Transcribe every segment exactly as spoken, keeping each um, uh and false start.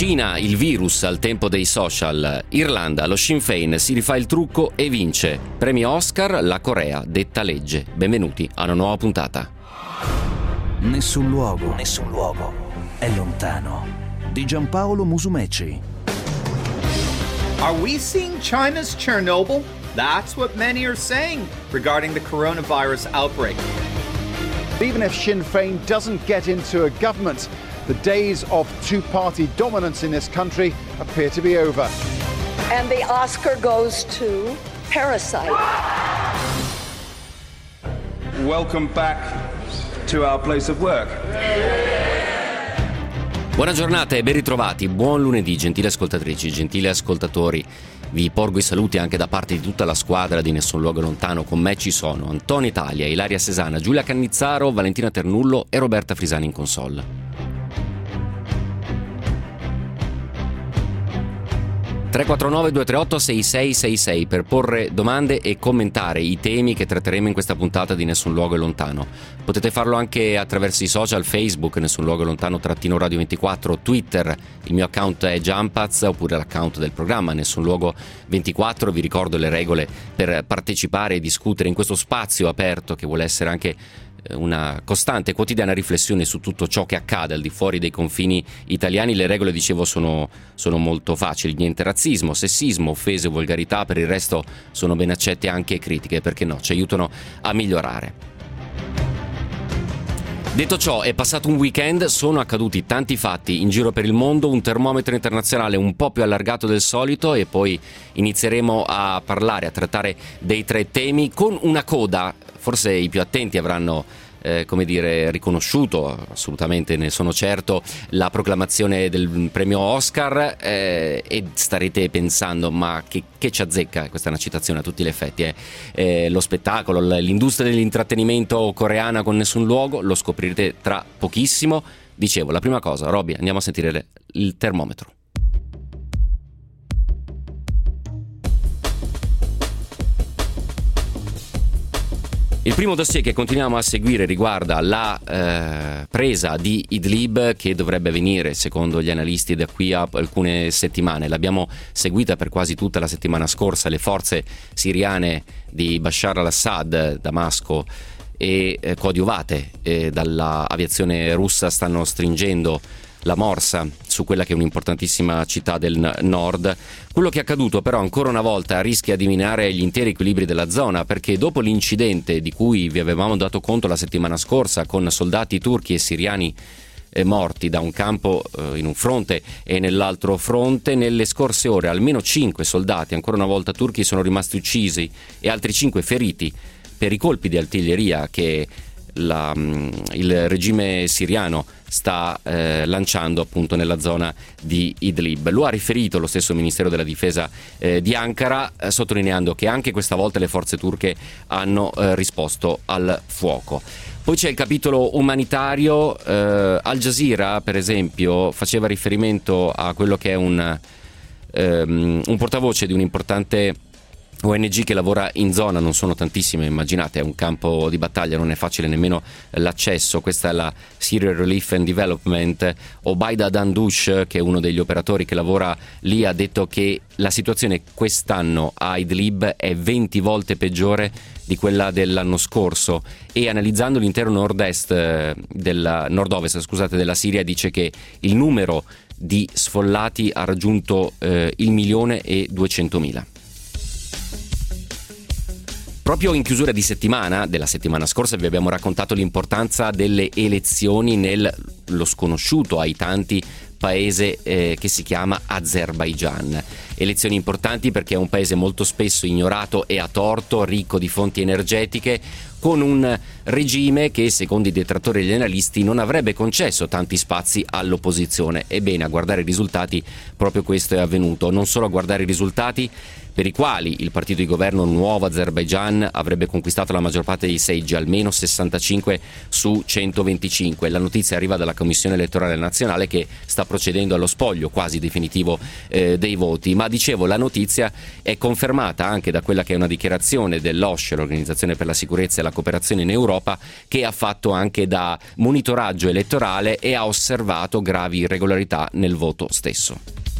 Cina, il virus al tempo dei social. Irlanda, lo Sinn Féin si rifà il trucco e vince. Premio Oscar, la Corea detta legge. Benvenuti a una nuova puntata. Nessun luogo, nessun luogo è lontano. Di Giampaolo Musumeci. Are we seeing China's Chernobyl? That's what many are saying regarding the coronavirus outbreak. Even if Sinn Féin doesn't get into a government, the days of two-party dominance in this country appear to be over. And the Oscar goes to Parasite. Welcome back to our place of work. Buona giornata e ben ritrovati, buon lunedì gentili ascoltatrici, gentili ascoltatori. Vi porgo i saluti anche da parte di tutta la squadra di Nessun Luogo Lontano. Con me ci sono Antonio Italia, Ilaria Sesana, Giulia Cannizzaro, Valentina Ternullo e Roberta Frisani in console. tre quattro nove due tre otto sei sei sei sei per porre domande e commentare i temi che tratteremo in questa puntata di Nessun Luogo Lontano. Potete farlo anche attraverso i social, Facebook, Nessun Luogo Lontano trattino Radio ventiquattro, Twitter, il mio account è Jumpaz, oppure l'account del programma Nessun Luogo ventiquattro. Vi ricordo le regole per partecipare e discutere in questo spazio aperto che vuole essere anche una costante quotidiana riflessione su tutto ciò che accade al di fuori dei confini italiani. Le regole, dicevo, sono, sono molto facili: niente razzismo, sessismo, offese o volgarità. Per il resto sono ben accette anche critiche, perché no, ci aiutano a migliorare. Detto ciò, è passato un weekend, sono accaduti tanti fatti in giro per il mondo, un termometro internazionale un po' più allargato del solito, e poi inizieremo a parlare, a trattare dei tre temi con una coda. Forse i più attenti avranno eh, come dire riconosciuto, assolutamente ne sono certo, la proclamazione del premio Oscar eh, e starete pensando: ma che, che ci azzecca? Questa è una citazione a tutti gli effetti, eh. Eh, lo spettacolo, l'industria dell'intrattenimento coreana con Nessun Luogo, lo scoprirete tra pochissimo. Dicevo, la prima cosa, Robby, andiamo a sentire il termometro. Il primo dossier che continuiamo a seguire riguarda la eh, presa di Idlib, che dovrebbe avvenire, secondo gli analisti, da qui a alcune settimane. L'abbiamo seguita per quasi tutta la settimana scorsa. Le forze siriane di Bashar al-Assad, Damasco, e eh, coadiuvate eh, dall'aviazione russa, stanno stringendo la morsa su quella che è un'importantissima città del nord. Quello che è accaduto però ancora una volta rischia di minare gli interi equilibri della zona, perché dopo l'incidente di cui vi avevamo dato conto la settimana scorsa, con soldati turchi e siriani eh, morti da un campo eh, in un fronte e nell'altro fronte, nelle scorse ore almeno cinque soldati, ancora una volta turchi, sono rimasti uccisi e altri cinque feriti per i colpi di artiglieria che La, il regime siriano sta eh, lanciando appunto nella zona di Idlib. Lo ha riferito lo stesso Ministero della Difesa eh, di Ankara, eh, sottolineando che anche questa volta le forze turche hanno eh, risposto al fuoco. Poi c'è il capitolo umanitario. eh, Al Jazeera, per esempio, faceva riferimento a quello che è un, ehm, un portavoce di un importante O N G che lavora in zona. Non sono tantissime, immaginate, è un campo di battaglia, non è facile nemmeno l'accesso. Questa è la Syria Relief and Development. Obaida Dandush, che è uno degli operatori che lavora lì, ha detto che la situazione quest'anno a Idlib è venti volte peggiore di quella dell'anno scorso, e analizzando l'intero nord-est della, nord-ovest scusate, della Siria, dice che il numero di sfollati ha raggiunto eh, il milione e duecentomila. Proprio in chiusura di settimana, della settimana scorsa, vi abbiamo raccontato l'importanza delle elezioni nello sconosciuto ai tanti paese eh, che si chiama Azerbaigian. Elezioni importanti perché è un paese molto spesso ignorato e a torto, ricco di fonti energetiche, con un regime che, secondo i detrattori e gli analisti, non avrebbe concesso tanti spazi all'opposizione. Ebbene, a guardare i risultati proprio questo è avvenuto. Non solo a guardare i risultati, per i quali il partito di governo Nuovo Azerbaigian avrebbe conquistato la maggior parte dei seggi, almeno sessantacinque su centoventicinque. La notizia arriva dalla Commissione elettorale nazionale che sta procedendo allo spoglio quasi definitivo eh, dei voti, ma dicevo, la notizia è confermata anche da quella che è una dichiarazione dell'O S C E, l'Organizzazione per la Sicurezza e la Cooperazione in Europa, che ha fatto anche da monitoraggio elettorale e ha osservato gravi irregolarità nel voto stesso.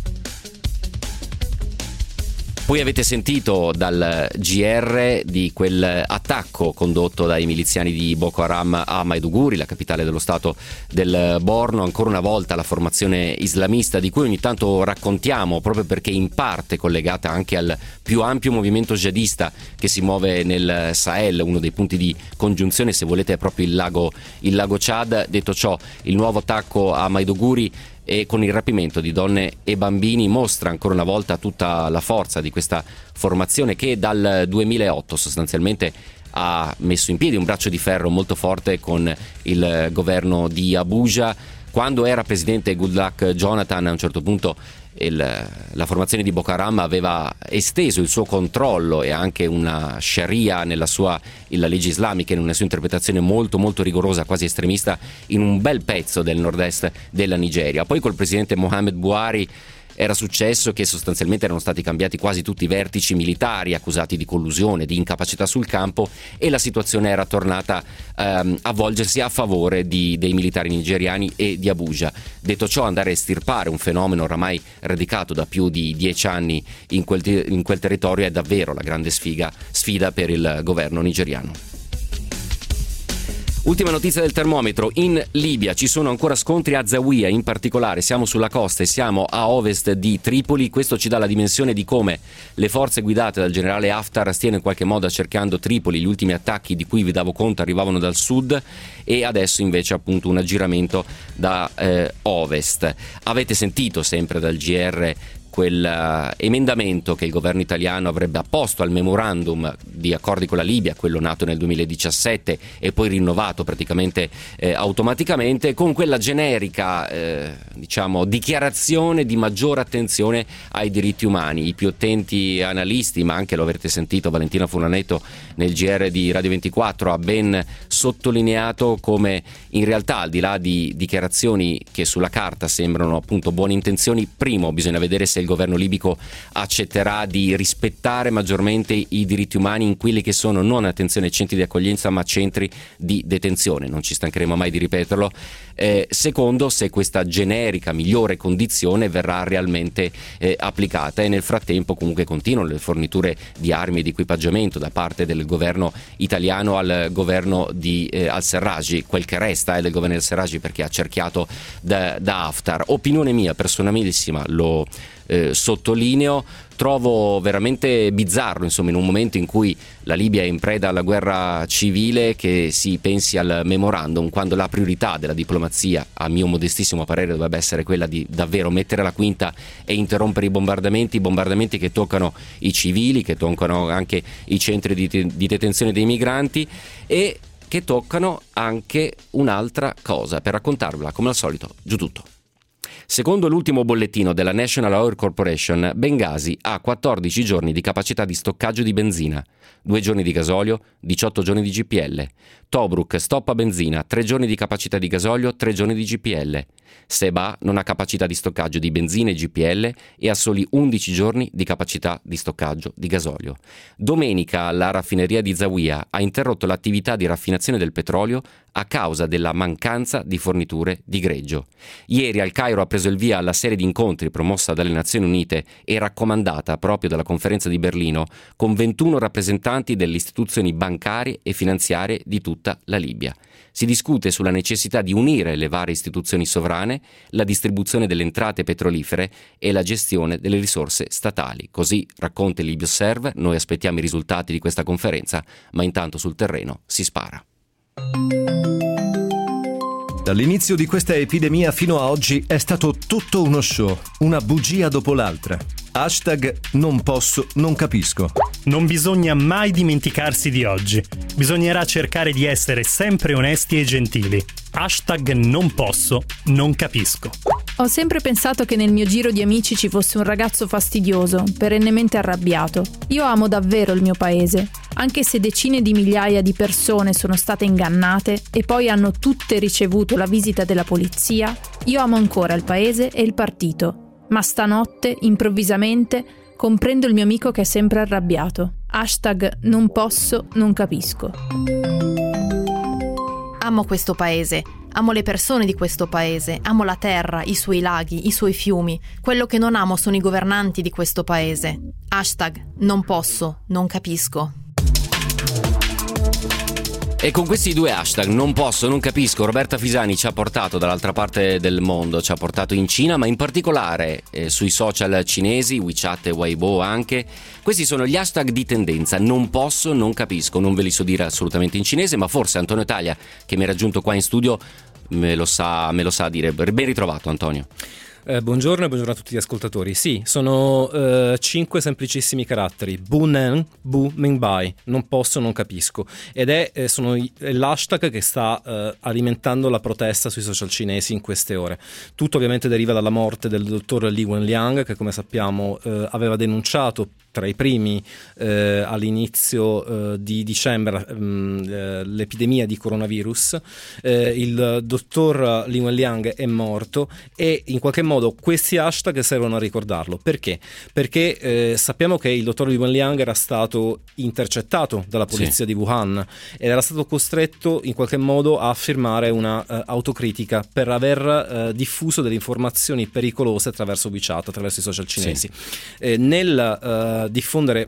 Poi avete sentito dal G R di quel attacco condotto dai miliziani di Boko Haram a Maiduguri, la capitale dello stato del Borno, ancora una volta la formazione islamista di cui ogni tanto raccontiamo, proprio perché in parte collegata anche al più ampio movimento jihadista che si muove nel Sahel. Uno dei punti di congiunzione, se volete, è proprio il lago, il lago Chad. Detto ciò, il nuovo attacco a Maiduguri e con il rapimento di donne e bambini mostra ancora una volta tutta la forza di questa formazione che dal duemilaotto sostanzialmente ha messo in piedi un braccio di ferro molto forte con il governo di Abuja. Quando era presidente Goodluck Jonathan, a un certo punto il, la formazione di Boko Haram aveva esteso il suo controllo e anche una sharia nella sua la legge islamica, in una sua interpretazione molto molto rigorosa, quasi estremista, in un bel pezzo del nord-est della Nigeria. Poi col presidente Mohamed Buhari era successo che sostanzialmente erano stati cambiati quasi tutti i vertici militari accusati di collusione, di incapacità sul campo, e la situazione era tornata ehm, a volgersi a favore di, dei militari nigeriani e di Abuja. Detto ciò, andare a estirpare un fenomeno oramai radicato da più di dieci anni in quel, in quel territorio è davvero la grande sfiga, sfida per il governo nigeriano. Ultima notizia del termometro: in Libia ci sono ancora scontri a Zawiya, in particolare siamo sulla costa e siamo a ovest di Tripoli. Questo ci dà la dimensione di come le forze guidate dal generale Haftar stiano in qualche modo cercando Tripoli. Gli ultimi attacchi di cui vi davo conto arrivavano dal sud e adesso invece appunto un aggiramento da eh, ovest. Avete sentito sempre dal G R quel uh, emendamento che il governo italiano avrebbe apposto al memorandum di accordi con la Libia, quello nato nel duemiladiciassette e poi rinnovato praticamente eh, automaticamente, con quella generica eh, diciamo dichiarazione di maggiore attenzione ai diritti umani. I più attenti analisti, ma anche, lo avrete sentito, Valentina Furlanetto nel G R di Radio ventiquattro ha ben sottolineato come in realtà, al di là di dichiarazioni che sulla carta sembrano appunto buone intenzioni, primo bisogna vedere se il governo libico accetterà di rispettare maggiormente i diritti umani in quelli che sono, non, attenzione, centri di accoglienza, ma centri di detenzione. Non ci stancheremo mai di ripeterlo. Eh, secondo, se questa generica migliore condizione verrà realmente eh, applicata, e nel frattempo comunque continuano le forniture di armi e di equipaggiamento da parte del governo italiano al governo di eh, al-Serraj, quel che resta è del governo al-Serraj, perché ha cerchiato da, da Haftar. Opinione mia personalissima, lo Eh, sottolineo, trovo veramente bizzarro, insomma, in un momento in cui la Libia è in preda alla guerra civile, che si pensi al memorandum, quando la priorità della diplomazia, a mio modestissimo parere, dovrebbe essere quella di davvero mettere la quinta e interrompere i bombardamenti, bombardamenti che toccano i civili, che toccano anche i centri di, di detenzione dei migranti e che toccano anche un'altra cosa. Per raccontarvela, come al solito, giù tutto. Secondo l'ultimo bollettino della National Oil Corporation, Bengasi ha quattordici giorni di capacità di stoccaggio di benzina, due giorni di gasolio, diciotto giorni di G P L. Tobruk stoppa benzina, tre giorni di capacità di gasolio, tre giorni di G P L. Seba non ha capacità di stoccaggio di benzina e G P L e ha soli undici giorni di capacità di stoccaggio di gasolio. Domenica la raffineria di Zawiya ha interrotto l'attività di raffinazione del petrolio a causa della mancanza di forniture di greggio. Ieri al Cairo ha preso il via la serie di incontri promossa dalle Nazioni Unite e raccomandata proprio dalla conferenza di Berlino, con ventuno rappresentanti delle istituzioni bancarie e finanziarie di tutta la Libia. Si discute sulla necessità di unire le varie istituzioni sovrane, la distribuzione delle entrate petrolifere e la gestione delle risorse statali. Così racconta il Libioserve. Noi aspettiamo i risultati di questa conferenza, ma intanto sul terreno si spara. Dall'inizio di questa epidemia fino a oggi è stato tutto uno show, una bugia dopo l'altra. Hashtag non posso, non capisco. Non bisogna mai dimenticarsi di oggi. Bisognerà cercare di essere sempre onesti e gentili. Hashtag non posso, non capisco. Ho sempre pensato che nel mio giro di amici ci fosse un ragazzo fastidioso, perennemente arrabbiato. Io amo davvero il mio paese, anche se decine di migliaia di persone sono state ingannate e poi hanno tutte ricevuto la visita della polizia, io amo ancora il paese e il partito. Ma stanotte, improvvisamente, comprendo il mio amico che è sempre arrabbiato. Hashtag non posso, non capisco. Amo questo paese. Amo le persone di questo paese, amo la terra, i suoi laghi, i suoi fiumi. Quello che non amo sono i governanti di questo paese. Hashtag non posso, non capisco. E con questi due hashtag, non posso, non capisco, Roberta Fisani ci ha portato dall'altra parte del mondo, ci ha portato in Cina, ma in particolare eh, sui social cinesi, WeChat e Weibo anche. Questi sono gli hashtag di tendenza, non posso, non capisco, non ve li so dire assolutamente in cinese, ma forse Antonio Italia, che mi ha raggiunto qua in studio, me lo sa, me lo sa dire. Ben ritrovato, Antonio. Eh, buongiorno e buongiorno a tutti gli ascoltatori. Sì, sono eh, cinque semplicissimi caratteri: Bu Nen, Bu Ming Bai, non posso, non capisco. Ed è eh, sono i, è l'hashtag che sta eh, alimentando la protesta sui social cinesi in queste ore. Tutto ovviamente deriva dalla morte del dottor Li Wenliang, che come sappiamo eh, aveva denunciato tra i primi eh, all'inizio eh, di dicembre ehm, eh, l'epidemia di coronavirus. Eh, il dottor Li Wenliang è morto e in qualche modo questi hashtag servono a ricordarlo. Perché? Perché eh, sappiamo che il dottor Li Wenliang era stato intercettato dalla polizia sì. di Wuhan ed era stato costretto in qualche modo a firmare una uh, autocritica per aver uh, diffuso delle informazioni pericolose attraverso WeChat, attraverso i social cinesi. Sì. Eh, nel uh, diffondere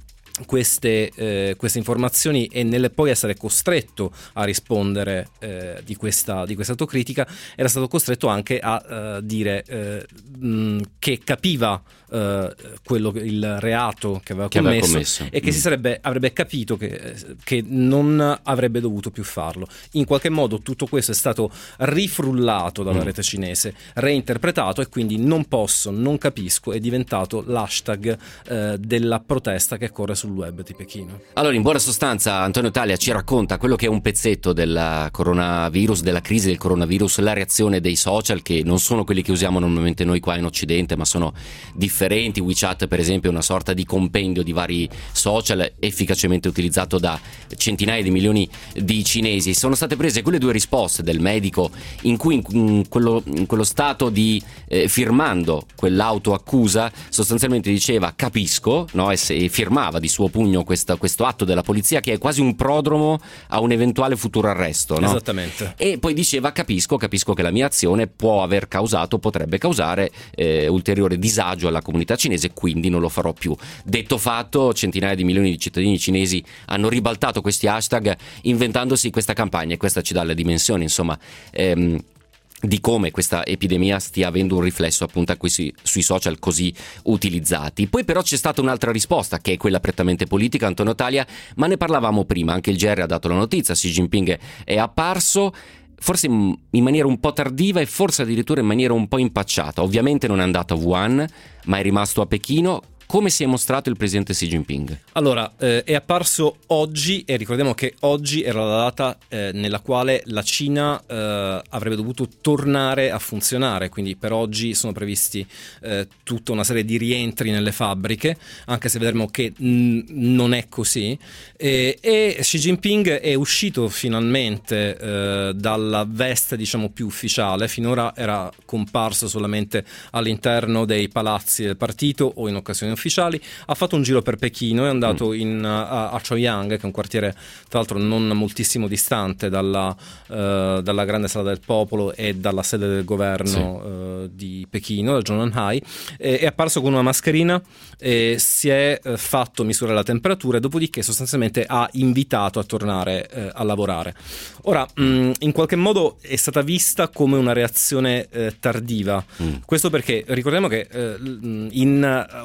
queste, eh, queste informazioni e nel poi essere costretto a rispondere eh, di questa di questa autocritica, era stato costretto anche a uh, dire uh, mh, che capiva uh, quello il reato che aveva, che commesso, aveva commesso e che mm. si sarebbe avrebbe capito che, che non avrebbe dovuto più farlo. In qualche modo tutto questo è stato rifrullato dalla mm. rete cinese, reinterpretato, e quindi non posso, non capisco è diventato l'hashtag uh, della protesta che corre sul web di Pechino. Allora, in buona sostanza, Antonio Italia ci racconta quello che è un pezzetto del coronavirus, della crisi del coronavirus, la reazione dei social, che non sono quelli che usiamo normalmente noi qua in Occidente, ma sono differenti. WeChat, per esempio, è una sorta di compendio di vari social efficacemente utilizzato da centinaia di milioni di cinesi. Sono state prese quelle due risposte del medico in cui in, in, quello, in quello stato di eh, firmando quell'autoaccusa sostanzialmente diceva capisco, no? E, se, e firmava di suo pugno questo, questo atto della polizia che è quasi un prodromo a un eventuale futuro arresto, no? Esattamente. E poi diceva capisco, capisco che la mia azione può aver causato, potrebbe causare eh, ulteriore disagio alla comunità cinese, quindi non lo farò più. Detto fatto, centinaia di milioni di cittadini cinesi hanno ribaltato questi hashtag inventandosi questa campagna, e questa ci dà le dimensioni, insomma, ehm, di come questa epidemia stia avendo un riflesso appunto a questi, sui social così utilizzati. Poi però c'è stata un'altra risposta, che è quella prettamente politica, Antonio Italia, ma ne parlavamo prima, anche il G R ha dato la notizia, Xi Jinping è apparso, forse in maniera un po' tardiva e forse addirittura in maniera un po' impacciata. Ovviamente non è andato a Wuhan, ma è rimasto a Pechino. Come si è mostrato il presidente Xi Jinping? Allora, eh, è apparso oggi, e ricordiamo che oggi era la data eh, nella quale la Cina eh, avrebbe dovuto tornare a funzionare, quindi per oggi sono previsti eh, tutta una serie di rientri nelle fabbriche, anche se vedremo che mh, non è così. E, e Xi Jinping è uscito finalmente eh, dalla veste, diciamo, più ufficiale. Finora era comparso solamente all'interno dei palazzi del partito o in occasioni ufficiali. Ha fatto un giro per Pechino, è andato mm. in, a, a Chaoyang, che è un quartiere tra l'altro non moltissimo distante dalla, uh, dalla grande sala del popolo e dalla sede del governo sì. uh, di Pechino, da Zhongnanhai. E, è apparso con una mascherina e si è uh, fatto misurare la temperatura, e dopodiché sostanzialmente ha invitato a tornare uh, a lavorare. Ora, mh, in qualche modo è stata vista come una reazione uh, tardiva. Mm. Questo perché ricordiamo che uh, in occasioni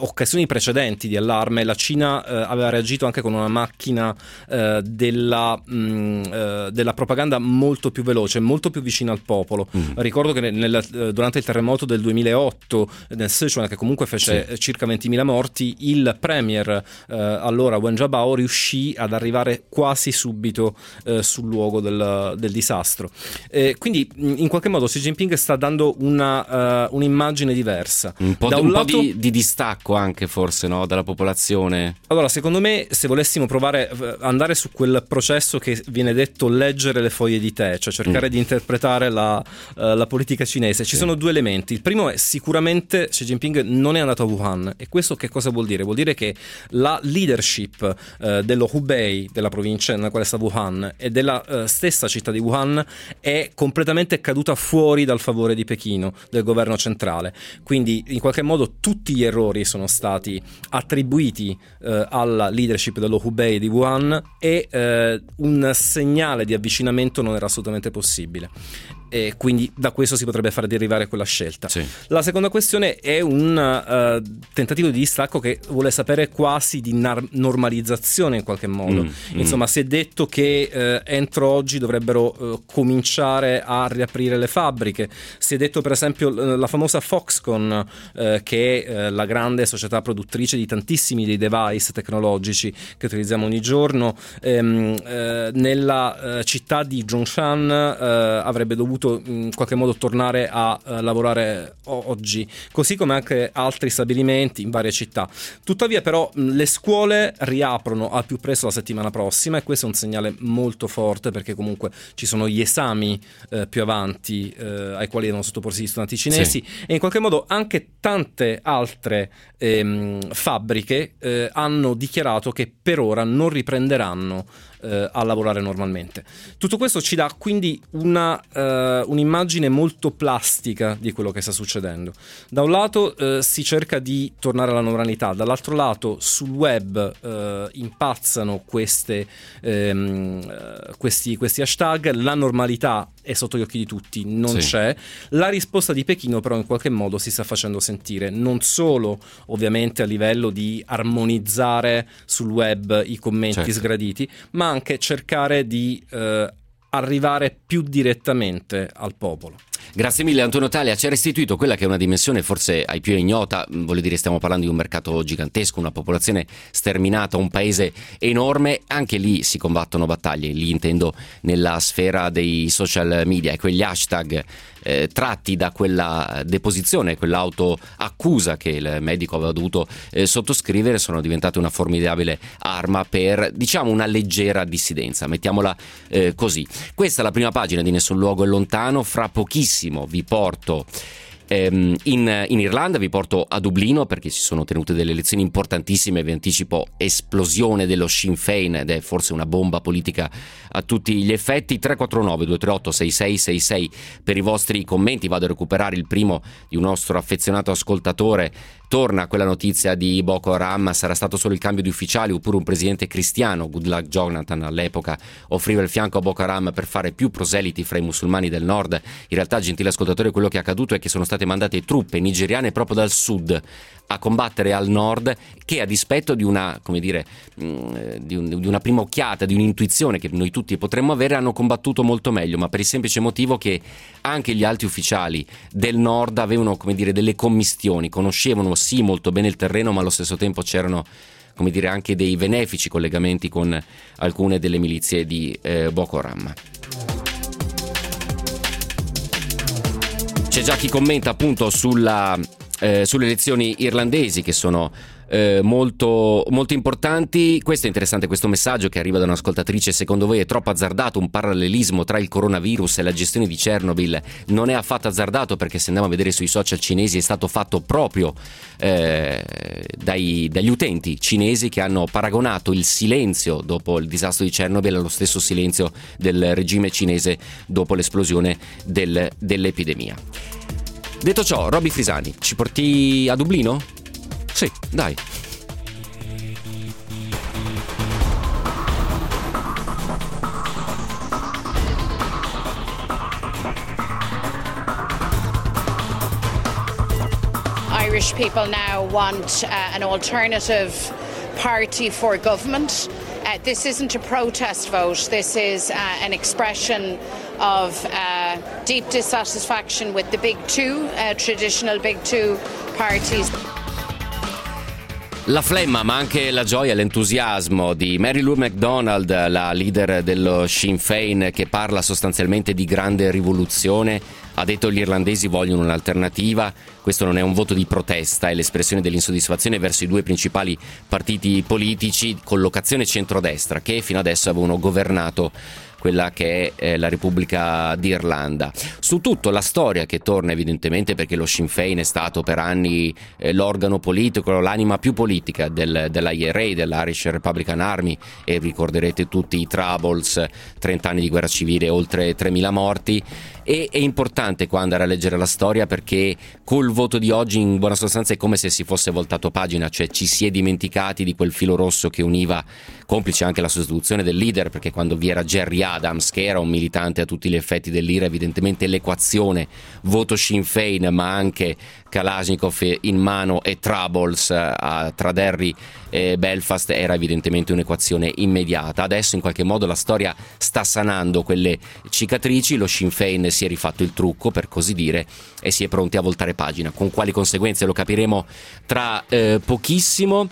situazioni precedenti di allarme la Cina eh, aveva reagito anche con una macchina eh, della, mh, eh, della propaganda molto più veloce, molto più vicina al popolo. Mm. Ricordo che nel, durante il terremoto del duemilaotto nel Sichuan, che comunque fece sì. circa ventimila morti, il premier eh, allora Wen Jiabao riuscì ad arrivare quasi subito eh, sul luogo del, del disastro. Eh, quindi in qualche modo Xi Jinping sta dando una, uh, un'immagine diversa. Un po', da un un po' lato, di, di distacco anche forse, no? Dalla popolazione. Allora, secondo me, se volessimo provare a andare su quel processo che viene detto leggere le foglie di tè, cioè cercare mm. di interpretare la, uh, la politica cinese, ci sì. sono due elementi. Il primo è sicuramente Xi Jinping non è andato a Wuhan, e questo che cosa vuol dire? Vuol dire che la leadership uh, dello Hubei, della provincia nella quale sta Wuhan, e della uh, stessa città di Wuhan è completamente caduta fuori dal favore di Pechino, del governo centrale. Quindi in qualche modo tutti gli errori sono stati attribuiti eh, alla leadership dello Hubei di Wuhan, e eh, un segnale di avvicinamento non era assolutamente possibile. E quindi da questo si potrebbe far derivare quella scelta. Sì. La seconda questione è un uh, tentativo di distacco che vuole sapere quasi di nar- normalizzazione in qualche modo. Mm, Insomma, mm. si è detto che uh, entro oggi dovrebbero uh, cominciare a riaprire le fabbriche. Si è detto per esempio uh, la famosa Foxconn, uh, che è uh, la grande società produttrice di tantissimi dei device tecnologici che utilizziamo ogni giorno, um, uh, nella uh, città di Zhongshan uh, avrebbe dovuto in qualche modo tornare a uh, lavorare o- oggi, così come anche altri stabilimenti in varie città. Tuttavia però mh, le scuole riaprono al più presto la settimana prossima, e questo è un segnale molto forte, perché comunque ci sono gli esami eh, più avanti eh, ai quali devono sottoporsi gli studenti cinesi, sì. e in qualche modo anche tante altre ehm, fabbriche eh, hanno dichiarato che per ora non riprenderanno eh, a lavorare normalmente. Tutto questo ci dà quindi una, eh, un'immagine molto plastica di quello che sta succedendo. Da un lato eh, si cerca di tornare alla normalità, dall'altro lato sul web eh, impazzano queste, ehm, questi, questi hashtag, la normalità è sotto gli occhi di tutti, non sì. c'è. La risposta di Pechino però in qualche modo si sta facendo sentire, non solo ovviamente a livello di armonizzare sul web i commenti certo. sgraditi, ma anche cercare di eh, arrivare più direttamente al popolo. Grazie mille Antonio Talia, ci ha restituito quella che è una dimensione forse ai più ignota. Voglio dire, stiamo parlando di un mercato gigantesco, una popolazione sterminata, un paese enorme. Anche lì si combattono battaglie, lì intendo nella sfera dei social media, e quegli hashtag eh, tratti da quella deposizione, quell'autoaccusa che il medico aveva dovuto eh, sottoscrivere, sono diventate una formidabile arma per, diciamo, una leggera dissidenza, mettiamola eh, così. Questa è la prima pagina di Nessun Luogo è Lontano. Fra pochissimo vi porto ehm, in, in Irlanda, vi porto a Dublino, perché si sono tenute delle elezioni importantissime. Vi anticipo esplosione dello Sinn Féin, ed è forse una bomba politica a tutti gli effetti. Tre quattro nove due tre otto sei sei sei sei per i vostri commenti. Vado a recuperare il primo di un nostro affezionato ascoltatore. Torna quella notizia di Boko Haram, sarà stato solo il cambio di ufficiali oppure un presidente cristiano? Goodluck Jonathan all'epoca offriva il fianco a Boko Haram per fare più proseliti fra i musulmani del nord. In realtà, gentile ascoltatore, quello che è accaduto è che sono state mandate truppe nigeriane proprio dal sud a combattere al nord, che a dispetto di una, come dire, di, un, di una prima occhiata, di un'intuizione che noi tutti potremmo avere, hanno combattuto molto meglio, ma per il semplice motivo che anche gli alti ufficiali del nord avevano, come dire, delle commistioni, conoscevano sì molto bene il terreno, ma allo stesso tempo c'erano, come dire, anche dei benefici collegamenti con alcune delle milizie di eh, Boko Haram. C'è già chi commenta appunto sulla, eh, sulle elezioni irlandesi, che sono eh, molto, molto importanti. Questo è interessante, questo messaggio che arriva da un'ascoltatrice: secondo voi è troppo azzardato un parallelismo tra il coronavirus e la gestione di Chernobyl? Non è affatto azzardato, perché se andiamo a vedere sui social cinesi è stato fatto proprio eh, dai, dagli utenti cinesi, che hanno paragonato il silenzio dopo il disastro di Chernobyl allo stesso silenzio del regime cinese dopo l'esplosione del, dell'epidemia. Detto ciò, Robby Frisani, ci porti a Dublino? Sì, dai. Irish Irish people now want uh, an alternative party for government. Uh, this isn't a protest vote. This is uh, an expression of uh, deep dissatisfaction with the big two, uh, traditional big two parties. La flemma, ma anche la gioia e l'entusiasmo di Mary Lou McDonald, la leader dello Sinn Féin, che parla sostanzialmente di grande rivoluzione. Ha detto: gli irlandesi vogliono un'alternativa. Questo non è un voto di protesta, è l'espressione dell'insoddisfazione verso i due principali partiti politici, collocazione centrodestra, che fino adesso avevano governato quella che è eh, la Repubblica d'Irlanda. Su tutto la storia che torna evidentemente, perché lo Sinn Féin è stato per anni eh, l'organo politico, l'anima più politica del, dell'I R A, dell'Irish Republican Army, e ricorderete tutti i Troubles, trenta anni di guerra civile, oltre tremila morti. E è importante qua andare a leggere la storia, perché col voto di oggi in buona sostanza è come se si fosse voltato pagina, cioè ci si è dimenticati di quel filo rosso che univa, complice anche la sostituzione del leader, perché quando vi era Gerry Adams, che era un militante a tutti gli effetti dell'I R A, evidentemente l'equazione voto Sinn Féin ma anche Kalashnikov in mano e Troubles a, tra Derry e Belfast era evidentemente un'equazione immediata. Adesso in qualche modo la storia sta sanando quelle cicatrici, lo Sinn Féin si è rifatto il trucco, per così dire, e si è pronti a voltare pagina. Con quali conseguenze lo capiremo tra eh, pochissimo.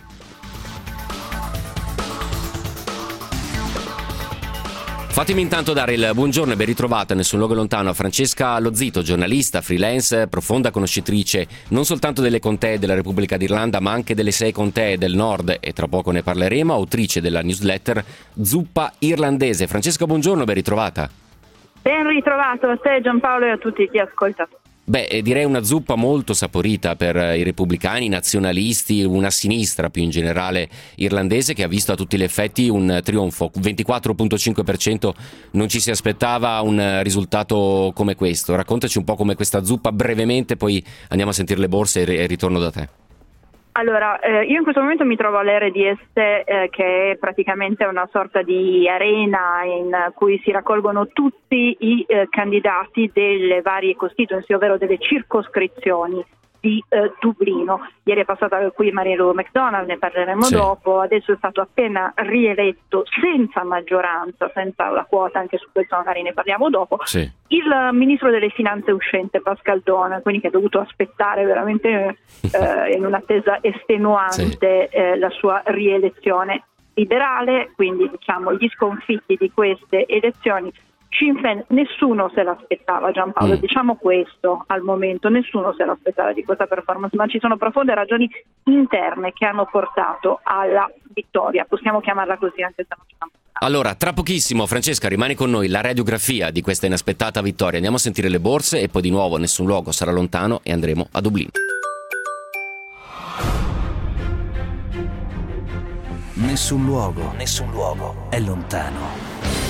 Fatemi intanto dare il buongiorno e ben ritrovata, Nessun luogo lontano, a Francesca Lozito, giornalista, freelance, profonda conoscitrice non soltanto delle contee della Repubblica d'Irlanda, ma anche delle sei contee del nord, e tra poco ne parleremo, autrice della newsletter Zuppa Irlandese. Francesca, buongiorno, ben ritrovata. Ben ritrovato a te, Giampaolo, e a tutti chi ascolta. Beh, direi una zuppa molto saporita per i repubblicani, i nazionalisti, una sinistra più in generale irlandese, che ha visto a tutti gli effetti un trionfo. ventiquattro virgola cinque per cento non ci si aspettava un risultato come questo. Raccontaci un po' come questa zuppa brevemente, poi andiamo a sentire le borse e ritorno da te. Allora, eh, io in questo momento mi trovo all'R D S, eh, che è praticamente una sorta di arena in cui si raccolgono tutti i eh, candidati delle varie constituency, ovvero delle circoscrizioni di eh, Dublino. Ieri è passata qui Mary Lou McDonald, ne parleremo sì. dopo. Adesso è stato appena rieletto senza maggioranza, senza la quota, anche su questo magari ne parliamo dopo, sì. il ministro delle finanze uscente Pascal Donan, quindi che ha dovuto aspettare veramente eh, in un'attesa estenuante sì. eh, la sua rielezione. Liberale, quindi diciamo gli sconfitti di queste elezioni. Sinn Féin nessuno se l'aspettava, Giampaolo, mm. diciamo questo al momento, nessuno se l'aspettava di questa performance, ma ci sono profonde ragioni interne che hanno portato alla vittoria, possiamo chiamarla così anche se non ci siamo. Allora, tra pochissimo, Francesca, rimani con noi, la radiografia di questa inaspettata vittoria. Andiamo a sentire le borse e poi di nuovo Nessun luogo sarà lontano e andremo a Dublino. Nessun luogo, nessun luogo è lontano.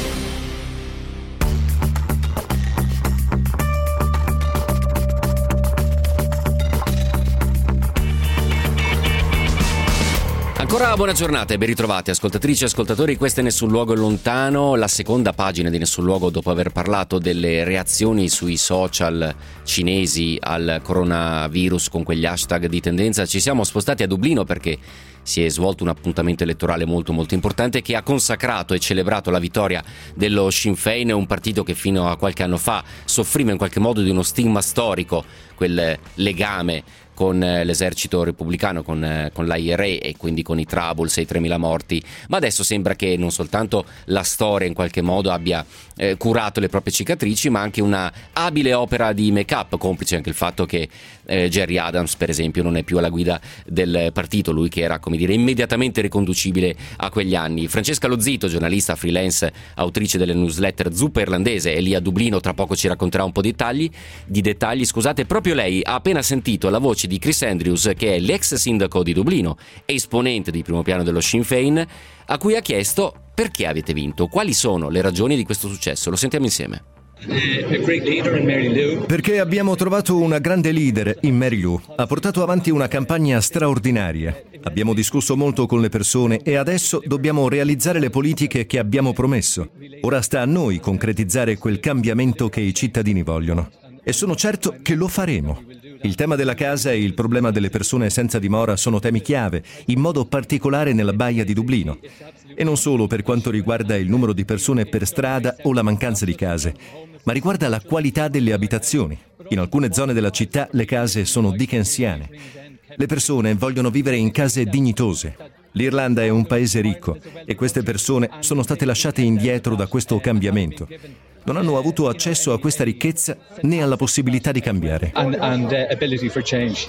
Ancora buona giornata e ben ritrovati ascoltatrici e ascoltatori, questo è Nessun luogo lontano, la seconda pagina di Nessun luogo dopo aver parlato delle reazioni sui social cinesi al coronavirus con quegli hashtag di tendenza. Ci siamo spostati a Dublino perché si è svolto un appuntamento elettorale molto molto importante che ha consacrato e celebrato la vittoria dello Sinn Féin, un partito che fino a qualche anno fa soffriva in qualche modo di uno stigma storico, quel legame con l'esercito repubblicano, con, con l'I R A e quindi con i Troubles e i tremila morti, ma adesso sembra che non soltanto la storia in qualche modo abbia eh, curato le proprie cicatrici, ma anche una abile opera di make-up, complice anche il fatto che eh, Gerry Adams per esempio non è più alla guida del partito, lui che era come dire immediatamente riconducibile a quegli anni. Francesca Lozito, giornalista freelance, autrice delle newsletter Zuppa Irlandese, è lì a Dublino, tra poco ci racconterà un po' di dettagli, di dettagli scusate. Proprio lei ha appena sentito la voce di Chris Andrews, che è l'ex sindaco di Dublino e esponente di primo piano dello Sinn Féin, a cui ha chiesto perché avete vinto, quali sono le ragioni di questo successo. Lo sentiamo insieme. Perché abbiamo trovato una grande leader in Mary Lou, ha portato avanti una campagna straordinaria. Abbiamo discusso molto con le persone e adesso dobbiamo realizzare le politiche che abbiamo promesso. Ora sta a noi concretizzare quel cambiamento che i cittadini vogliono. E sono certo che lo faremo. Il tema della casa e il problema delle persone senza dimora sono temi chiave, in modo particolare nella baia di Dublino. E non solo per quanto riguarda il numero di persone per strada o la mancanza di case, ma riguarda la qualità delle abitazioni. In alcune zone della città le case sono dickensiane. Le persone vogliono vivere in case dignitose. L'Irlanda è un paese ricco e queste persone sono state lasciate indietro da questo cambiamento. Non hanno avuto accesso a questa ricchezza né alla possibilità di cambiare. And, and, uh, ability for change.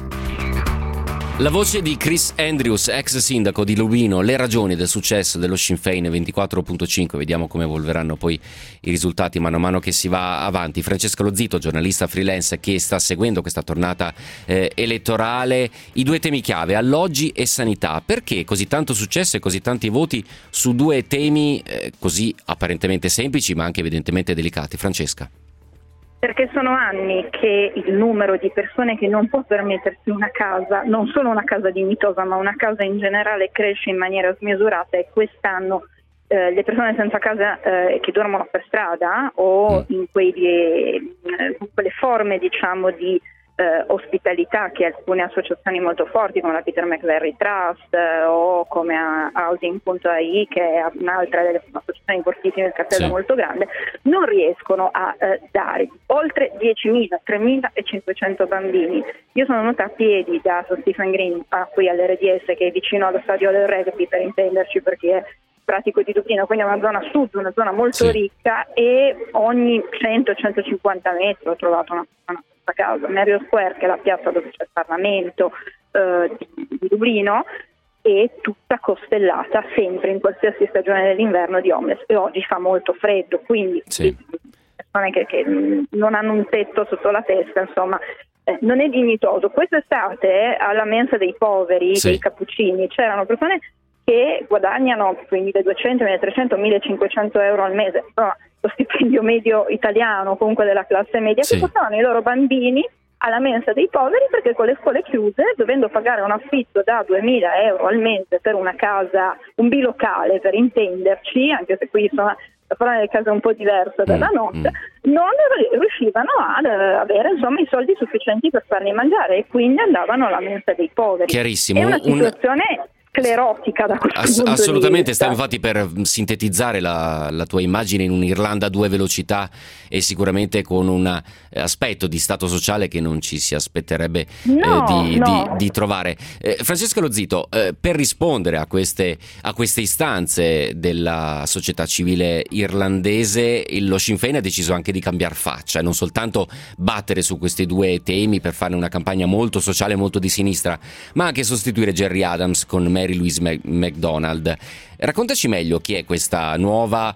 La voce di Chris Andrews, ex sindaco di Dublino, le ragioni del successo dello Sinn Féin ventiquattro punto cinque, vediamo come evolveranno poi i risultati mano a mano che si va avanti. Francesca Lo Zito, giornalista freelance che sta seguendo questa tornata eh, elettorale, i due temi chiave, alloggi e sanità. Perché così tanto successo e così tanti voti su due temi eh, così apparentemente semplici ma anche evidentemente delicati? Francesca. Perché sono anni che il numero di persone che non può permettersi una casa, non solo una casa dignitosa, ma una casa in generale, cresce in maniera smisurata, e quest'anno eh, le persone senza casa eh, che dormono per strada o in, quei, eh, in quelle forme, diciamo, di eh, ospitalità che alcune associazioni molto forti come la Peter McVerry Trust eh, o come Housing punto a i, che è un'altra delle associazioni fortissime, il cartello sì. molto grande, non riescono a eh, dare. Oltre diecimila, tremilacinquecento bambini. Io sono venuta a piedi da Stephen Green a qui all'R D S, che è vicino allo stadio del rugby, per intenderci, perché è pratico di Dublino, quindi è una zona sud, una zona molto sì. ricca, e ogni cento centocinquanta metri ho trovato una persona a casa. Merrill Square, che è la piazza dove c'è il Parlamento eh, di, di Dublino, è tutta costellata sempre in qualsiasi stagione dell'inverno di homeless, e oggi fa molto freddo, quindi sì. persone che, che non hanno un tetto sotto la testa, insomma eh, non è dignitoso. Quest'estate alla mensa dei poveri, sì. dei cappuccini, c'erano persone che guadagnano milleduecento, milletrecento, millecinquecento euro al mese, insomma, lo stipendio medio italiano, comunque della classe media, sì. che portavano i loro bambini alla mensa dei poveri, perché con le scuole chiuse, dovendo pagare un affitto da duemila euro al mese per una casa, un bilocale per intenderci, anche se qui insomma la parola delle case è un po' diversa dalla nostra, mm. non riuscivano ad avere insomma i soldi sufficienti per farli mangiare, e quindi andavano alla mensa dei poveri. Chiarissimo. È una situazione un... sclerotica da questo Ass- punto assolutamente, di vista. Stavo infatti per sintetizzare la, la tua immagine in un'Irlanda a due velocità, e sicuramente con un eh, aspetto di stato sociale che non ci si aspetterebbe no, eh, di, no. di, di trovare. Eh, Francesca Lo Zito, eh, per rispondere a queste, a queste istanze della società civile irlandese, lo Sinn Féin ha deciso anche di cambiare faccia e non soltanto battere su questi due temi per fare una campagna molto sociale, molto di sinistra, ma anche sostituire Gerry Adams con Mary Louise McDonald. Raccontaci meglio chi è questa nuova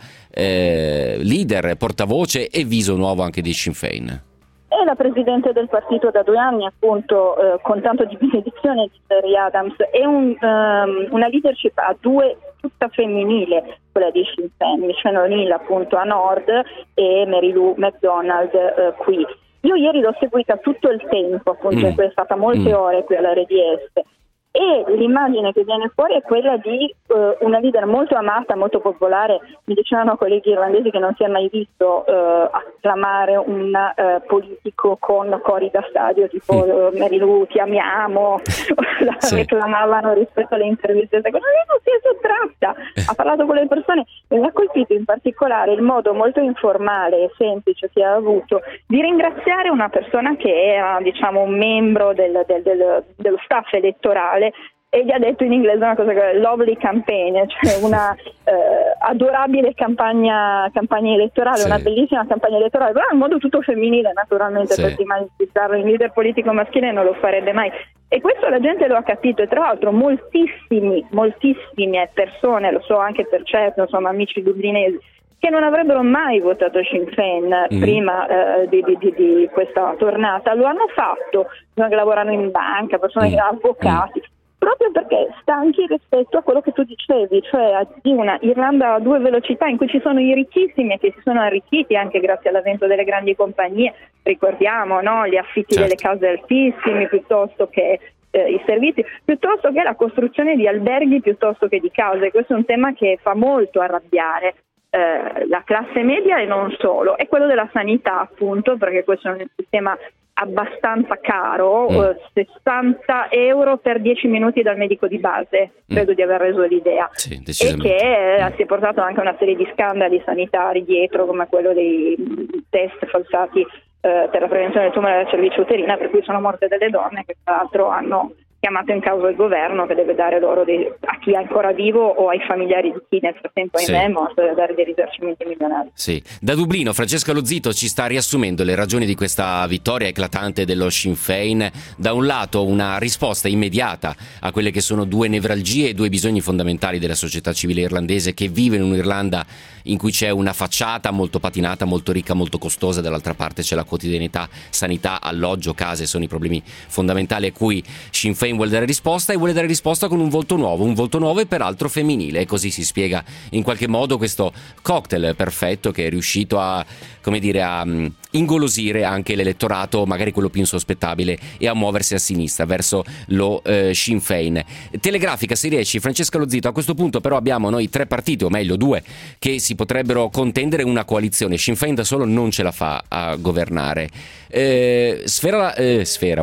eh, leader, portavoce e viso nuovo anche di Sinn Féin. È la presidente del partito da due anni, appunto, eh, con tanto di benedizione di Gerry Adams. È un, um, una leadership a due, tutta femminile, quella di Sinn Féin, Michelle O'Neill appunto a nord e Mary Lou McDonald eh, qui. Io ieri l'ho seguita tutto il tempo, appunto, mm. è stata molte mm. ore qui all'R D S. E l'immagine che viene fuori è quella di uh, una leader molto amata, molto popolare. Mi dicevano colleghi irlandesi che non si è mai visto uh, acclamare un uh, politico con cori da stadio, tipo uh, Mary Lou ti amiamo, la sì. reclamavano rispetto alle interviste. Secondo me non si è sottratta, ha parlato con le persone, e mi ha colpito in particolare il modo molto informale e semplice che ha avuto di ringraziare una persona che era, diciamo, un membro del, del, del, dello staff elettorale, e gli ha detto in inglese una cosa che è lovely campaign, cioè una eh, adorabile campagna campagna elettorale, sì. una bellissima campagna elettorale, però in modo tutto femminile, naturalmente, sì. perché immaginare un leader politico maschile non lo farebbe mai. E questo la gente lo ha capito, e tra l'altro moltissimi, moltissime persone, lo so anche per certo, insomma, amici dublinesi, che non avrebbero mai votato Sinn Féin mm. prima eh, di, di, di, di questa tornata, lo hanno fatto, persone che lavorano in banca, persone mm. che avvocati, mm. proprio perché stanchi rispetto a quello che tu dicevi, cioè di una Irlanda a due velocità in cui ci sono i ricchissimi e che si sono arricchiti anche grazie all'avvento delle grandi compagnie, ricordiamo, no? Gli affitti certo. delle case altissimi, piuttosto che eh, i servizi, piuttosto che la costruzione di alberghi, piuttosto che di case. Questo è un tema che fa molto arrabbiare Eh, la classe media e non solo, è quello della sanità, appunto, perché questo è un sistema abbastanza caro, Mm. eh, sessanta euro per dieci minuti dal medico di base, credo Mm. di aver reso l'idea, Sì, e decisamente. che eh, si è portato anche una serie di scandali sanitari dietro, come quello dei test falsati eh, per la prevenzione del tumore della cervice uterina, per cui sono morte delle donne che tra l'altro hanno chiamato in causa il governo, che deve dare loro dei, a chi è ancora vivo o ai familiari di chi nel frattempo Sì. ahimè è morto, deve dare dei risarcimenti milionari. Sì. Da Dublino Francesca Lo Zito ci sta riassumendo le ragioni di questa vittoria eclatante dello Sinn Féin. Da un lato una risposta immediata a quelle che sono due nevralgie e due bisogni fondamentali della società civile irlandese, che vive in un'Irlanda in cui c'è una facciata molto patinata, molto ricca, molto costosa, dall'altra parte c'è la quotidianità, sanità, alloggio, case, sono i problemi fondamentali a cui Sinn Féin vuole dare risposta, e vuole dare risposta con un volto nuovo, un volto nuovo e peraltro femminile, e così si spiega in qualche modo questo cocktail perfetto che è riuscito a, come dire, a um, ingolosire anche l'elettorato, magari quello più insospettabile, e a muoversi a sinistra verso lo eh, Sinn Féin. Telegrafica, se riesci, Francesca Lo Zito. A questo punto però abbiamo noi tre partiti, o meglio due, che si potrebbero contendere una coalizione. Sinn Féin da solo non ce la fa a governare. Eh, sfera, eh, sfera,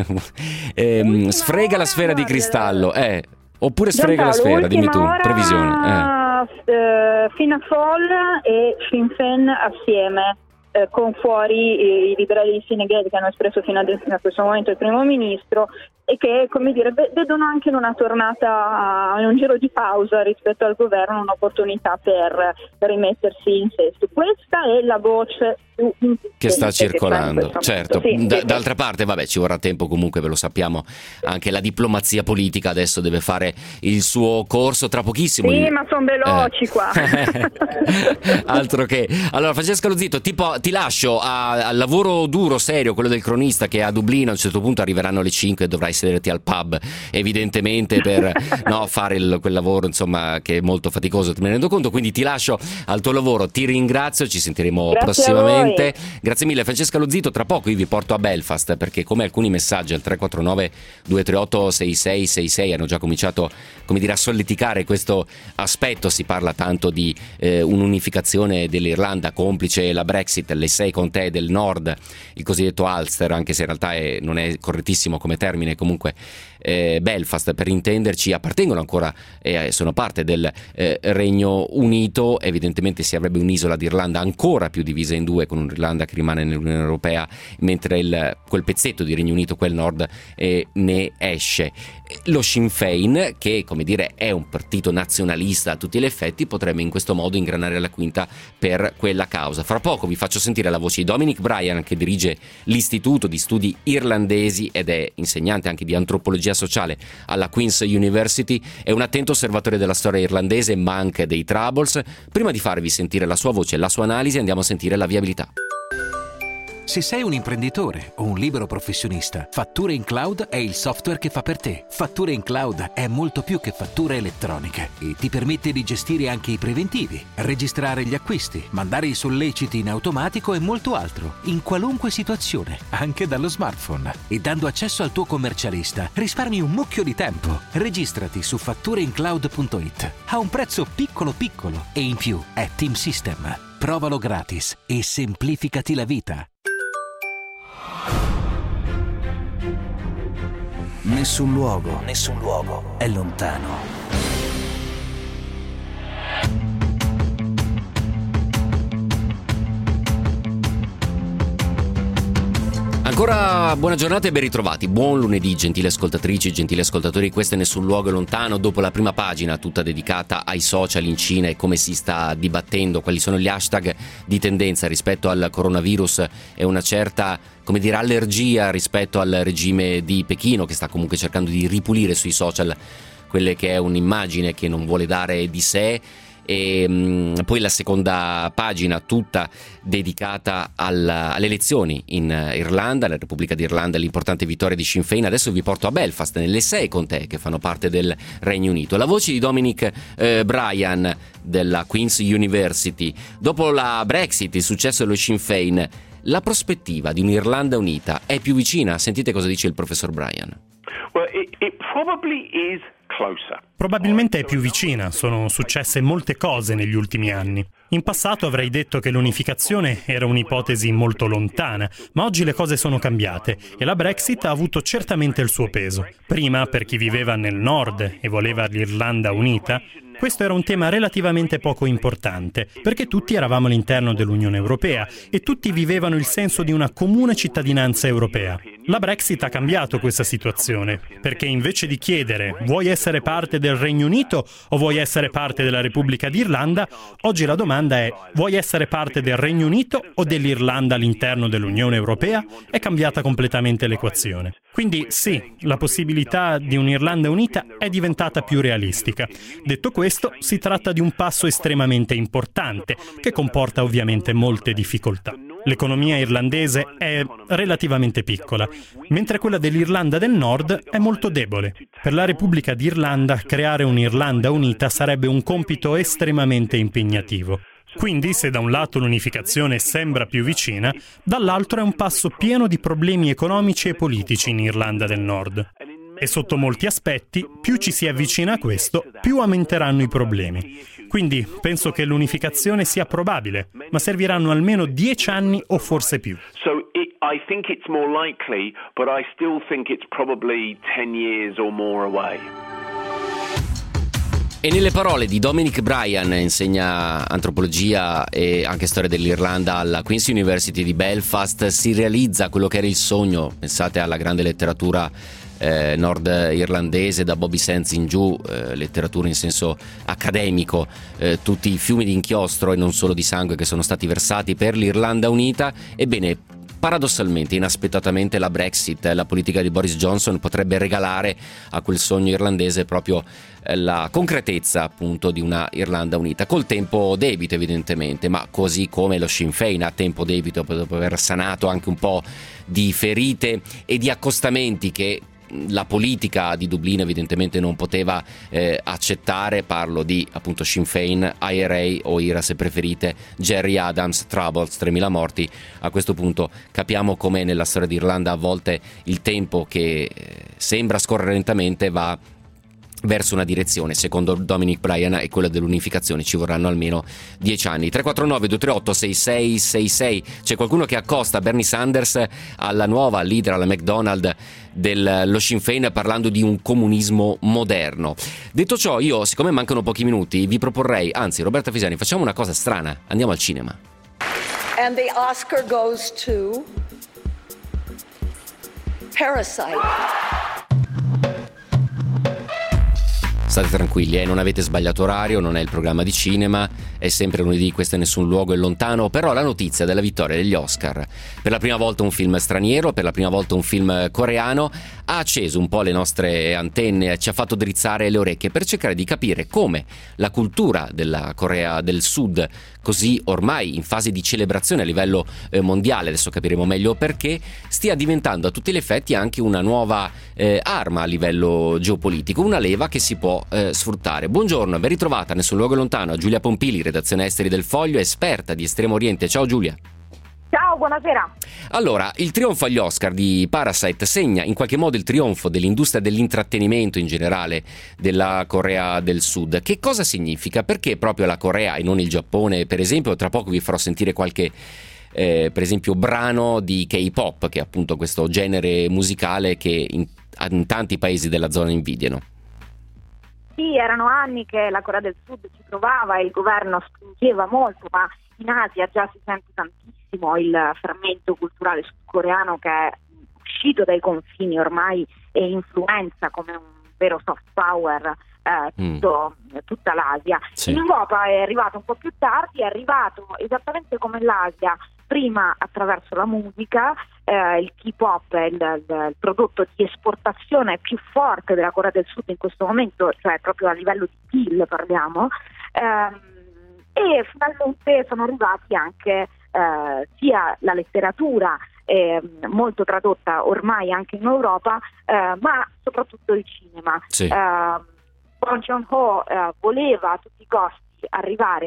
ehm, sfrega la sfera di cristallo, eh, oppure sfrega la sfera, dimmi tu, previsione. Eh. Eh, Fianna Fáil e Sinn Féin assieme, eh, con fuori eh, i liberali di Fine Gael, che hanno espresso fino a, fino a questo momento il primo ministro, e che, come dire, vedono anche in una tornata, in un giro di pausa rispetto al governo, un'opportunità per rimettersi in sesto. Questa è la voce più che sta circolando, che sta certo. sì, D- sì, d'altra parte, vabbè, ci vorrà tempo comunque, ve lo sappiamo, anche la diplomazia politica adesso deve fare il suo corso tra pochissimo. sì, Il- ma sono veloci eh. qua. Altro che. Allora, Francesca Lo Zito, tipo, ti lascio a- al lavoro duro, serio, quello del cronista, che a Dublino a un certo punto arriveranno alle cinque e dovrai sederti al pub, evidentemente, per no, fare il- quel lavoro, insomma, che è molto faticoso, me ne rendo conto, quindi ti lascio al tuo lavoro, ti ringrazio, ci sentiremo Grazie prossimamente. a voi. Grazie mille Francesca Lo Zito. Tra poco io vi porto a Belfast, perché come alcuni messaggi al tre quattro nove due tre otto sei sei sei sei hanno già cominciato, come dire, a solleticare questo aspetto. Si parla tanto di eh, un'unificazione dell'Irlanda, complice la Brexit, le sei contee del nord, il cosiddetto Ulster, anche se in realtà è, non è correttissimo come termine. Comunque eh, Belfast, per intenderci, appartengono ancora e eh, sono parte del eh, Regno Unito. Evidentemente si avrebbe un'isola d'Irlanda ancora più divisa in due, con un'Irlanda che rimane nell'Unione Europea, mentre il, quel pezzetto di Regno Unito, quel nord, eh, ne esce. Lo Sinn Féin, che, come dire, è un partito nazionalista a tutti gli effetti, potrebbe in questo modo ingranare la quinta per quella causa. Fra poco vi faccio sentire la voce di Dominic Bryan, che dirige l'Istituto di Studi Irlandesi ed è insegnante anche di antropologia sociale alla Queen's University. È un attento osservatore della storia irlandese, ma anche dei Troubles. Prima di farvi sentire la sua voce e la sua analisi, andiamo a sentire la viabilità. Se sei un imprenditore o un libero professionista, Fatture in Cloud è il software che fa per te. Fatture in Cloud è molto più che fatture elettroniche e ti permette di gestire anche i preventivi, registrare gli acquisti, mandare i solleciti in automatico e molto altro, in qualunque situazione, anche dallo smartphone. E dando accesso al tuo commercialista, risparmi un mucchio di tempo. Registrati su fatture in cloud punto it. Ha un prezzo piccolo piccolo e in più è Team System. Provalo gratis e semplificati la vita. Nessun luogo, nessun luogo è lontano. Ancora buona giornata e ben ritrovati. Buon lunedì, gentili ascoltatrici, gentili ascoltatori. Questo è Nessun Luogo è Lontano. Dopo la prima pagina, tutta dedicata ai social in Cina e come si sta dibattendo, quali sono gli hashtag di tendenza rispetto al coronavirus e una certa, come dire, allergia rispetto al regime di Pechino, che sta comunque cercando di ripulire sui social quelle che è un'immagine che non vuole dare di sé. E mh, poi la seconda pagina tutta dedicata alla, alle elezioni in Irlanda, la Repubblica d'Irlanda, l'importante vittoria di Sinn Féin. Adesso vi porto a Belfast, nelle sei contee che fanno parte del Regno Unito. La voce di Dominic eh, Bryan della Queen's University. Dopo la Brexit, il successo dello Sinn Féin, la prospettiva di un'Irlanda unita è più vicina? Sentite cosa dice il professor Bryan. Well, it, it probably is closer. Probabilmente è più vicina, sono successe molte cose negli ultimi anni. In passato avrei detto che l'unificazione era un'ipotesi molto lontana, ma oggi le cose sono cambiate e la Brexit ha avuto certamente il suo peso. Prima, per chi viveva nel nord e voleva l'Irlanda unita, questo era un tema relativamente poco importante, perché tutti eravamo all'interno dell'Unione Europea e tutti vivevano il senso di una comune cittadinanza europea. La Brexit ha cambiato questa situazione, perché invece di chiedere vuoi essere parte del Regno Unito o vuoi essere parte della Repubblica d'Irlanda, oggi la domanda è vuoi essere parte del Regno Unito o dell'Irlanda all'interno dell'Unione Europea? È cambiata completamente l'equazione. Quindi sì, la possibilità di un'Irlanda unita è diventata più realistica. Detto questo, si tratta di un passo estremamente importante, che comporta ovviamente molte difficoltà. L'economia irlandese è relativamente piccola, mentre quella dell'Irlanda del Nord è molto debole. Per la Repubblica d'Irlanda, creare un'Irlanda unita sarebbe un compito estremamente impegnativo. Quindi, se da un lato l'unificazione sembra più vicina, dall'altro è un passo pieno di problemi economici e politici in Irlanda del Nord. E sotto molti aspetti, più ci si avvicina a questo, più aumenteranno i problemi. Quindi penso che l'unificazione sia probabile, ma serviranno almeno dieci anni o forse più. So it, I think it's more likely, but I still think it's probably ten years or more away. E nelle parole di Dominic Bryan, insegna antropologia e anche storia dell'Irlanda alla Queen's University di Belfast, si realizza quello che era il sogno, pensate alla grande letteratura eh, nord-irlandese da Bobby Sands in giù, eh, letteratura in senso accademico, eh, tutti i fiumi di inchiostro e non solo di sangue che sono stati versati per l'Irlanda unita. Ebbene, paradossalmente, inaspettatamente, la Brexit, la politica di Boris Johnson potrebbe regalare a quel sogno irlandese proprio la concretezza appunto di una Irlanda unita, col tempo debito evidentemente, ma così come lo Sinn Féin ha tempo debito dopo aver sanato anche un po' di ferite e di accostamenti che la politica di Dublino evidentemente non poteva eh, accettare. Parlo di appunto Sinn Féin, I R A o I R A se preferite, Gerry Adams, Troubles, tremila morti. A questo punto capiamo come nella storia d'Irlanda a volte il tempo che eh, sembra scorrere lentamente va verso una direzione. Secondo Dominic Bryan e quella dell'unificazione ci vorranno almeno dieci anni. Tre quattro nove due tre otto sei sei sei sei. C'è qualcuno che accosta Bernie Sanders alla nuova leader, alla McDonald dello Sinn Féin, parlando di un comunismo moderno. Detto ciò, io, siccome mancano pochi minuti, vi proporrei, anzi Roberta Fisani, facciamo una cosa strana, andiamo al cinema. And the Oscar goes to Parasite. State tranquilli, eh, non avete sbagliato orario, non è il programma di cinema, è sempre lunedì, questo è Nessun Luogo è Lontano. Però la notizia della vittoria degli Oscar, per la prima volta un film straniero, per la prima volta un film coreano, ha acceso un po' le nostre antenne, ci ha fatto drizzare le orecchie per cercare di capire come la cultura della Corea del Sud, così ormai in fase di celebrazione a livello eh, mondiale, adesso capiremo meglio perché, stia diventando a tutti gli effetti anche una nuova eh, arma a livello geopolitico, una leva che si può eh, sfruttare. Buongiorno, ben ritrovata Nessun Luogo è Lontano, Giulia Pompili, redazione esteri del Foglio, esperta di Estremo Oriente. Ciao Giulia. Ciao, buonasera. Allora, il trionfo agli Oscar di Parasite segna in qualche modo il trionfo dell'industria dell'intrattenimento in generale della Corea del Sud. Che cosa significa? Perché proprio la Corea e non il Giappone, per esempio? Tra poco vi farò sentire qualche eh, per esempio brano di K-pop, che è appunto questo genere musicale che in, in tanti paesi della zona invidiano. Sì, erano anni che la Corea del Sud ci provava e il governo spingeva molto, ma in Asia già si sente tantissimo il frammento culturale sudcoreano che è uscito dai confini ormai e influenza come un vero soft power eh, tutto, mm. tutta l'Asia. Sì. In Europa è arrivato un po' più tardi, è arrivato esattamente come l'Asia, prima attraverso la musica. Eh, il K-pop è il, il, il prodotto di esportazione più forte della Corea del Sud in questo momento, cioè proprio a livello di P I L parliamo, ehm, e finalmente sono arrivati anche eh, sia la letteratura eh, molto tradotta ormai anche in Europa, eh, ma soprattutto il cinema. Sì. Eh, Bong Joon-ho eh, voleva a tutti i costi arrivare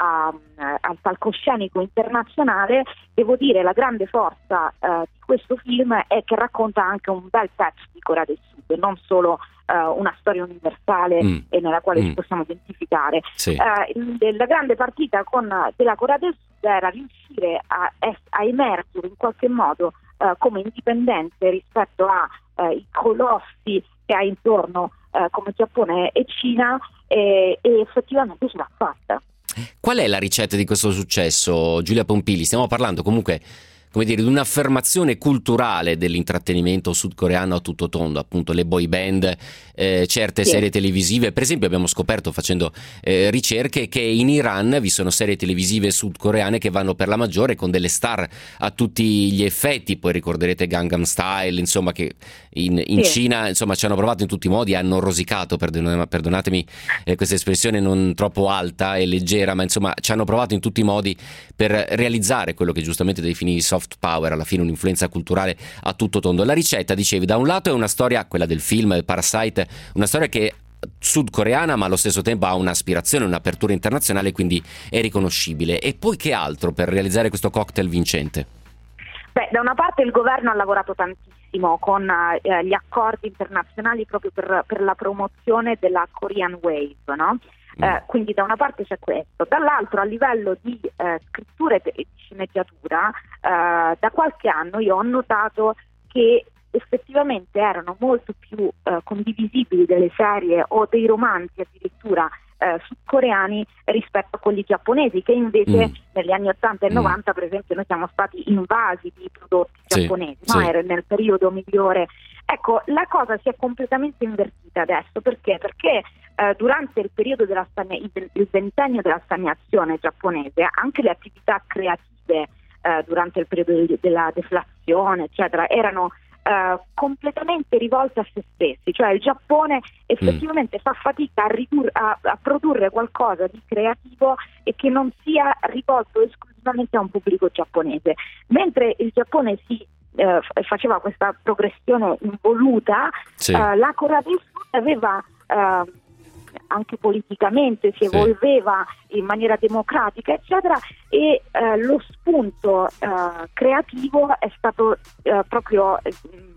a, al palcoscenico internazionale. Devo dire, la grande forza eh, di questo film è che racconta anche un bel pezzo di Corea del Sud, non solo eh, una storia universale mm. e nella quale mm. ci possiamo identificare. Sì. Eh, la grande partita con, della Corea del Sud era riuscire a, a emergere in qualche modo eh, come indipendente rispetto ai eh, colossi che ha intorno eh, come Giappone e Cina, e, e effettivamente ce l'ha fatta. Qual è la ricetta di questo successo, Giulia Pompili? Stiamo parlando comunque, come dire, di un'affermazione culturale dell'intrattenimento sudcoreano a tutto tondo, appunto le boy band, eh, certe sì. serie televisive. Per esempio abbiamo scoperto, facendo eh, ricerche, che in Iran vi sono serie televisive sudcoreane che vanno per la maggiore con delle star a tutti gli effetti. Poi ricorderete Gangnam Style, insomma, che in, in sì. Cina insomma ci hanno provato in tutti i modi, hanno rosicato, perdon- perdonatemi eh, questa espressione non troppo alta e leggera, ma insomma ci hanno provato in tutti i modi per realizzare quello che giustamente definivi soft power, alla fine un'influenza culturale a tutto tondo. La ricetta, dicevi, da un lato è una storia, quella del film Parasite, una storia che è sudcoreana ma allo stesso tempo ha un'aspirazione, un'apertura internazionale, quindi è riconoscibile. E poi che altro per realizzare questo cocktail vincente? Beh, da una parte il governo ha lavorato tantissimo con eh, gli accordi internazionali proprio per, per la promozione della Korean Wave, no? Eh, quindi da una parte c'è questo, dall'altro a livello di eh, scrittura e di sceneggiatura eh, da qualche anno io ho notato che effettivamente erano molto più eh, condivisibili delle serie o dei romanzi addirittura eh, sudcoreani rispetto a quelli giapponesi, che invece mm. negli anni ottanta e mm. novanta per esempio noi siamo stati invasi di prodotti sì, giapponesi, no? Sì. Era nel periodo migliore. Ecco, la cosa si è completamente invertita adesso. Perché? Perché eh, durante il periodo della stagna- il ventennio della stagnazione giapponese, anche le attività creative eh, durante il periodo de- della deflazione, eccetera, erano eh, completamente rivolte a se stessi. Cioè il Giappone effettivamente mm. fa fatica a, ridur- a-, a produrre qualcosa di creativo e che non sia rivolto esclusivamente a un pubblico giapponese. Mentre il Giappone si Eh, faceva questa progressione involuta, sì. eh, la Corea del Sud aveva eh, anche politicamente si evolveva sì. in maniera democratica eccetera, e eh, lo spunto eh, creativo è stato eh, proprio eh,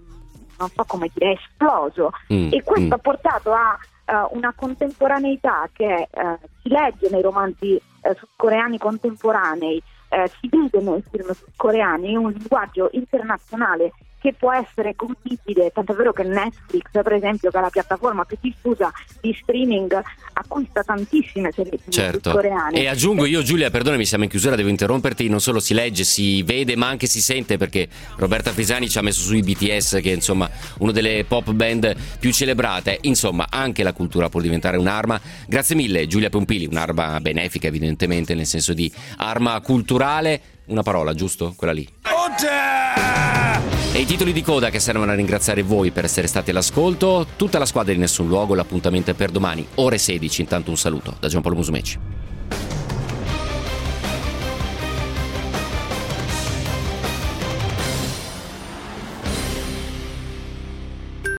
non so come dire esploso mm, e questo mm. ha portato a uh, una contemporaneità che uh, si legge nei romanzi uh, sudcoreani contemporanei, uh, si vede nei film sudcoreani, in un linguaggio internazionale che può essere condivide, tanto è vero che Netflix, per esempio, che è la piattaforma più diffusa di streaming, acquista tantissime serie certo. sudcoreane. E aggiungo io, Giulia, perdonami, siamo in chiusura, devo interromperti, non solo si legge, si vede, ma anche si sente, perché Roberta Frisani ci ha messo sui B T S, che è insomma una delle pop band più celebrate. Insomma, anche la cultura può diventare un'arma. Grazie mille, Giulia Pompili, un'arma benefica evidentemente, nel senso di arma culturale. Una parola, giusto? Quella lì. E i titoli di coda che servono a ringraziare voi per essere stati all'ascolto. Tutta la squadra di Nessun Luogo, l'appuntamento è per domani, ore sedici. Intanto un saluto da Giampaolo Musumeci.